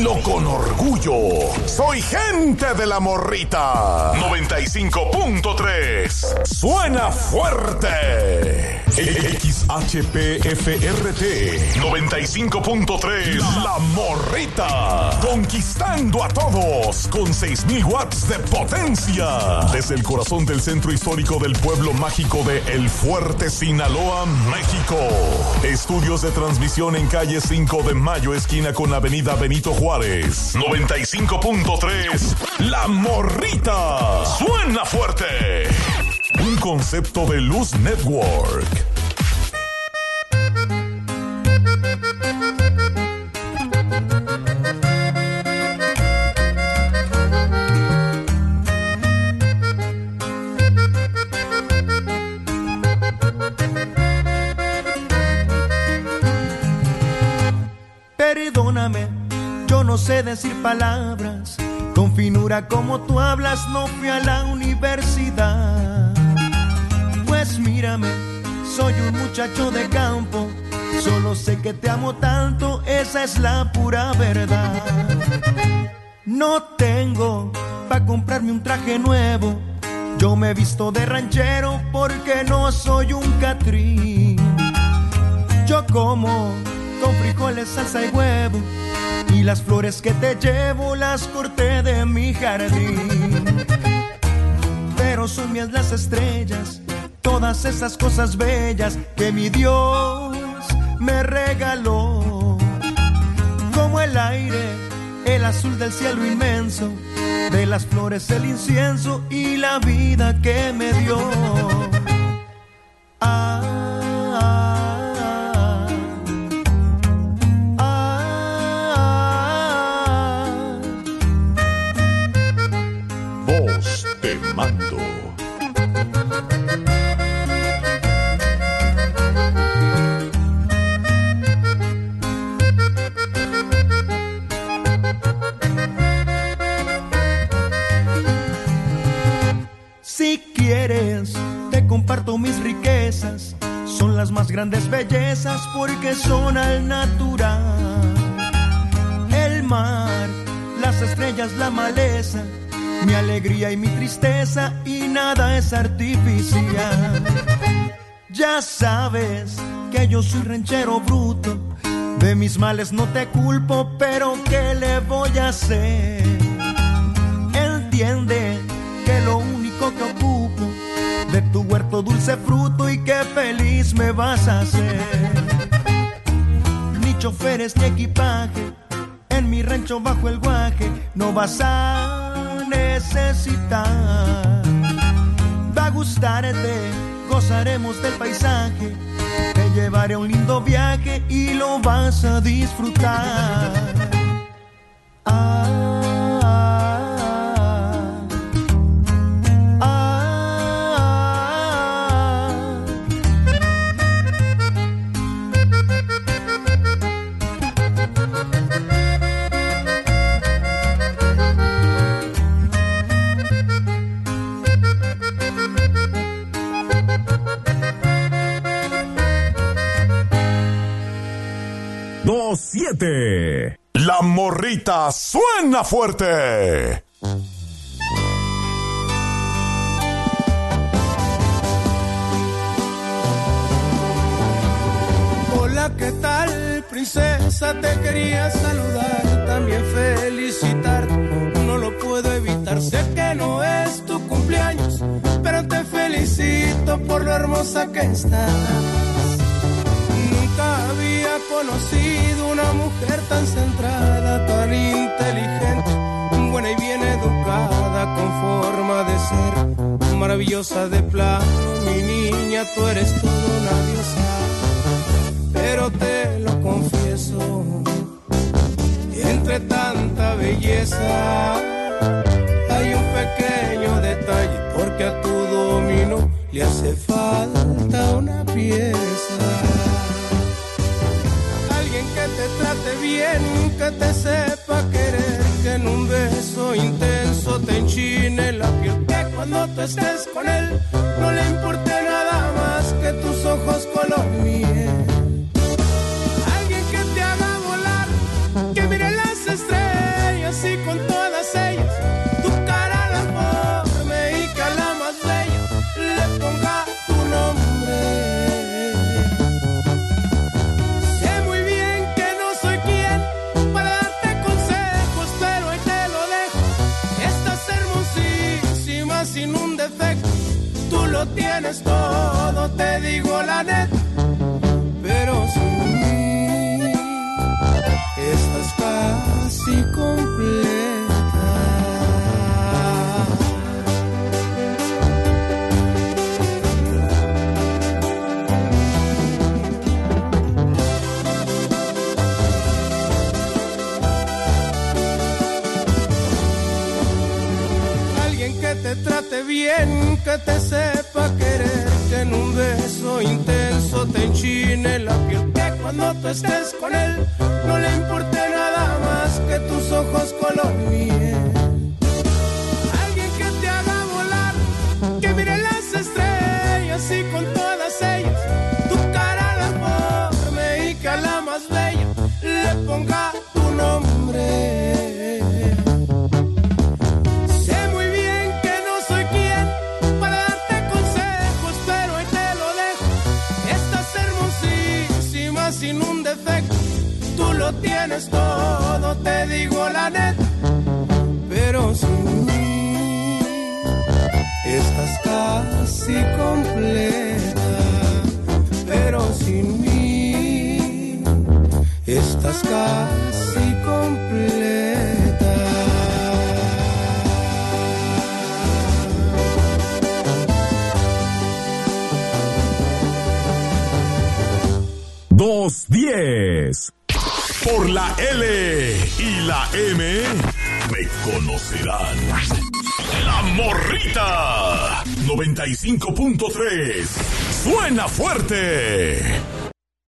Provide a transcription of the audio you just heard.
dilo con orgullo. Soy gente de La Morrita. 95.3. Suena fuerte. XHPFRT 95.3. La Morrita. Conquistando a todos con 6,000 watts de potencia. Desde el corazón del centro histórico del pueblo mágico de El Fuerte, Sinaloa, México. Estudios de transmisión en calle 5 de Mayo, esquina con avenida Benito Juárez. 95.3. La Morrita. Suena fuerte. Un concepto de Luz Network. Perdóname, yo no sé decir palabras. Con finura como tú hablas, no fui a la universidad. Pues mírame, soy un muchacho de campo. Solo sé que te amo tanto, esa es la pura verdad. No tengo pa' comprarme un traje nuevo. Yo me visto de ranchero porque no soy un catrín. Yo como con frijoles, salsa y huevo, y las flores que te llevo las corté de mi jardín. Pero son mías las estrellas, todas esas cosas bellas que mi Dios me regaló. Como el aire, el azul del cielo inmenso, de las flores el incienso y la vida que me dio. Voz te mando. Si quieres, te comparto mis riquezas. Son las más grandes bellezas porque son al natural. El mar, las estrellas, la maleza, mi alegría y mi tristeza, y nada es artificial. Ya sabes que yo soy ranchero bruto, de mis males no te culpo, pero ¿qué le voy a hacer? Entiende que lo único que ocupo de tu huerto dulce fruto, y qué feliz me vas a hacer. Ni choferes ni equipaje, en mi rancho bajo el guaje no vas a necesitar. Va a gustarte, gozaremos del paisaje, te llevaré a un lindo viaje y lo vas a disfrutar. La Morrita suena fuerte. Hola, ¿qué tal, princesa? Te quería saludar, también felicitar. No lo puedo evitar, sé que no es tu cumpleaños, pero te felicito por lo hermosa que estás. Nunca había conocido una mujer tan centrada, tan inteligente, buena y bien educada, con forma de ser maravillosa de plano. Mi niña, tú eres toda una diosa, pero te lo confieso, entre tanta belleza hay un pequeño detalle, porque a tu dominó le hace falta una pieza. Que te trate bien, que te sepa querer, que en un beso intenso te enchine la piel, que cuando tú estés con él no le importe nada más que tus ojos color miel. Alguien que te haga volar, que mire las estrellas todo, te digo la neta. Pero sin mí estás casi completa. Que te trate bien, que te sepa querer, que en un beso intenso te enchine la piel, que cuando tú estés con él no le importe nada más que tus ojos color miel. Alguien que te haga volar, que mire las estrellas y con todas ellas tu cara la forme y que a la más bella le ponga tu nombre. Sin un defecto, tú lo tienes todo, te digo la neta. Pero sin mí estás casi completa. Pero sin mí estás casi completa. Dos 10. Por la L y la M me conocerán. La Morrita 95.3. Suena fuerte.